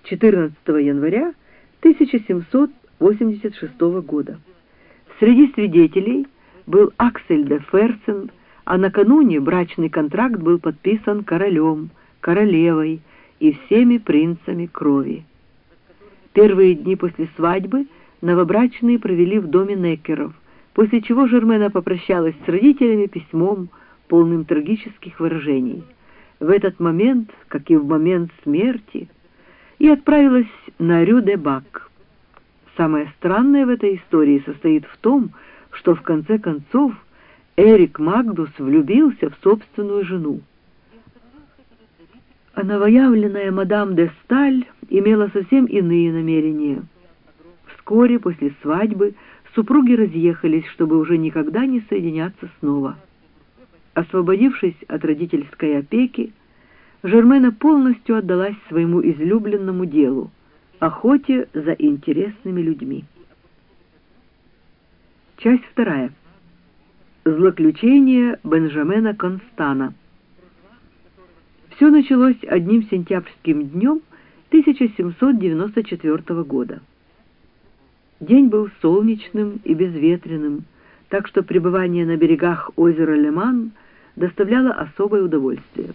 14 января 1786 года. Среди свидетелей был Аксель де Ферсен, а накануне брачный контракт был подписан королем, королевой и всеми принцами крови. Первые дни после свадьбы новобрачные провели в доме Неккеров, после чего Жермена попрощалась с родителями письмом, полным трагических выражений. В этот момент, как и в момент смерти, и отправилась на Рю-де-Бак. Самое странное в этой истории состоит в том, что в конце концов Эрик Магдус влюбился в собственную жену. А новоявленная мадам де Сталь имела совсем иные намерения. Вскоре после свадьбы супруги разъехались, чтобы уже никогда не соединяться снова. Освободившись от родительской опеки, Жермена полностью отдалась своему излюбленному делу — охоте за интересными людьми. Часть 2. Злоключение Бенжамена Констана. Все началось одним сентябрьским днем 1794 года. День был солнечным и безветренным, так что пребывание на берегах озера Леман доставляло особое удовольствие.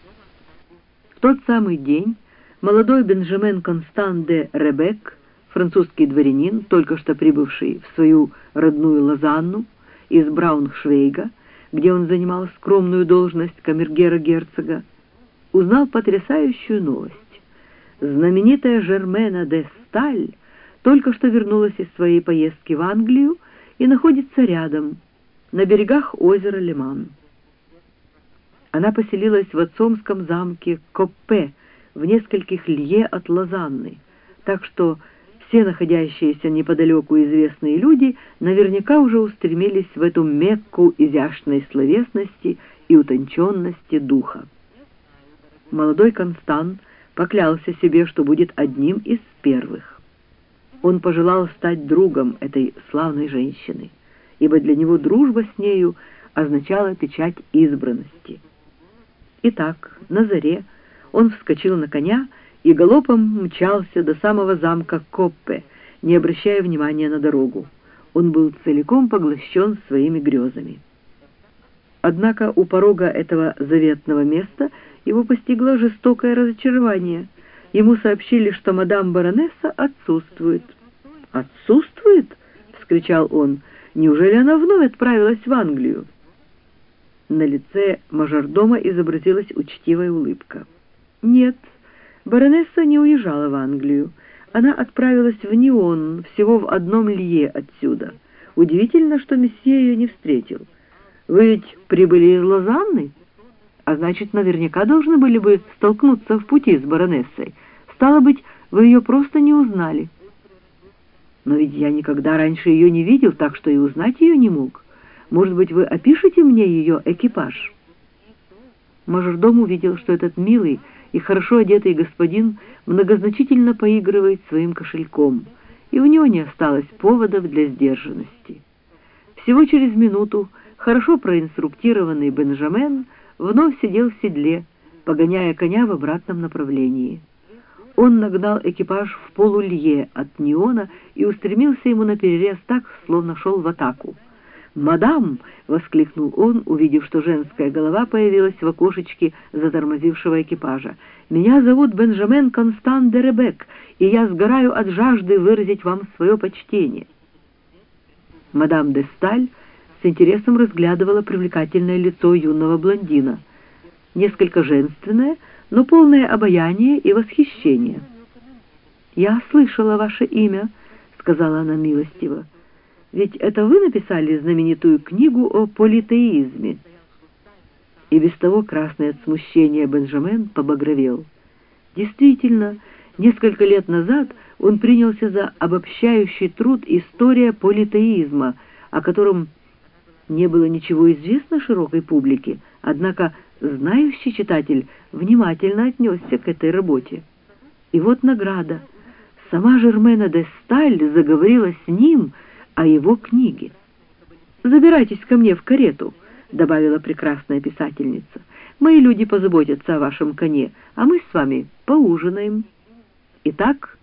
В тот самый день молодой Бенжамен Констан де Ребек, французский дворянин, только что прибывший в свою родную Лозанну из Брауншвейга, где он занимал скромную должность камергера-герцога, узнал потрясающую новость. Знаменитая Жермена де Сталь только что вернулась из своей поездки в Англию и находится рядом, на берегах озера Леман. Она поселилась в отцовском замке Коппе в нескольких лье от Лозанны, так что все находящиеся неподалеку известные люди наверняка уже устремились в эту Мекку изящной словесности и утонченности духа. Молодой Констан поклялся себе, что будет одним из первых. Он пожелал стать другом этой славной женщины, ибо для него дружба с нею означала печать избранности. Итак, на заре он вскочил на коня и галопом мчался до самого замка Коппе, не обращая внимания на дорогу. Он был целиком поглощен своими грезами. Однако у порога этого заветного места его постигло жестокое разочарование. Ему сообщили, что мадам баронесса отсутствует. «Отсутствует?» — вскричал он. «Неужели она вновь отправилась в Англию?» На лице мажордома изобразилась учтивая улыбка. «Нет, баронесса не уезжала в Англию. Она отправилась в Ньон, всего в одном лье отсюда. Удивительно, что месье ее не встретил. Вы ведь прибыли из Лозанны? А значит, наверняка должны были бы столкнуться в пути с баронессой. Стало быть, вы ее просто не узнали». «Но ведь я никогда раньше ее не видел, так что и узнать ее не мог. Может быть, вы опишете мне ее экипаж?» Мажордом увидел, что этот милый и хорошо одетый господин многозначительно поигрывает своим кошельком, и у него не осталось поводов для сдержанности. Всего через минуту хорошо проинструктированный Бенжамен вновь сидел в седле, погоняя коня в обратном направлении. Он нагнал экипаж в полулье от Ньона и устремился ему наперерез так, словно шел в атаку. «Мадам!» — воскликнул он, увидев, что женская голова появилась в окошечке затормозившего экипажа. «Меня зовут Бенжамен Констан де Ребек, и я сгораю от жажды выразить вам свое почтение». Мадам де Сталь с интересом разглядывала привлекательное лицо юного блондина, несколько женственное, но полное обаяния и восхищения. «Я слышала ваше имя», — сказала она милостиво. «Ведь это вы написали знаменитую книгу о политеизме?» И без того красный от смущения Бенжамен побагровел. Действительно, несколько лет назад он принялся за обобщающий труд «История политеизма», о котором не было ничего известно широкой публике, однако знающий читатель внимательно отнесся к этой работе. И вот награда. Сама Жермена де Сталь заговорила с ним о его книге. «Забирайтесь ко мне в карету», — добавила прекрасная писательница. «Мои люди позаботятся о вашем коне, а мы с вами поужинаем». Итак,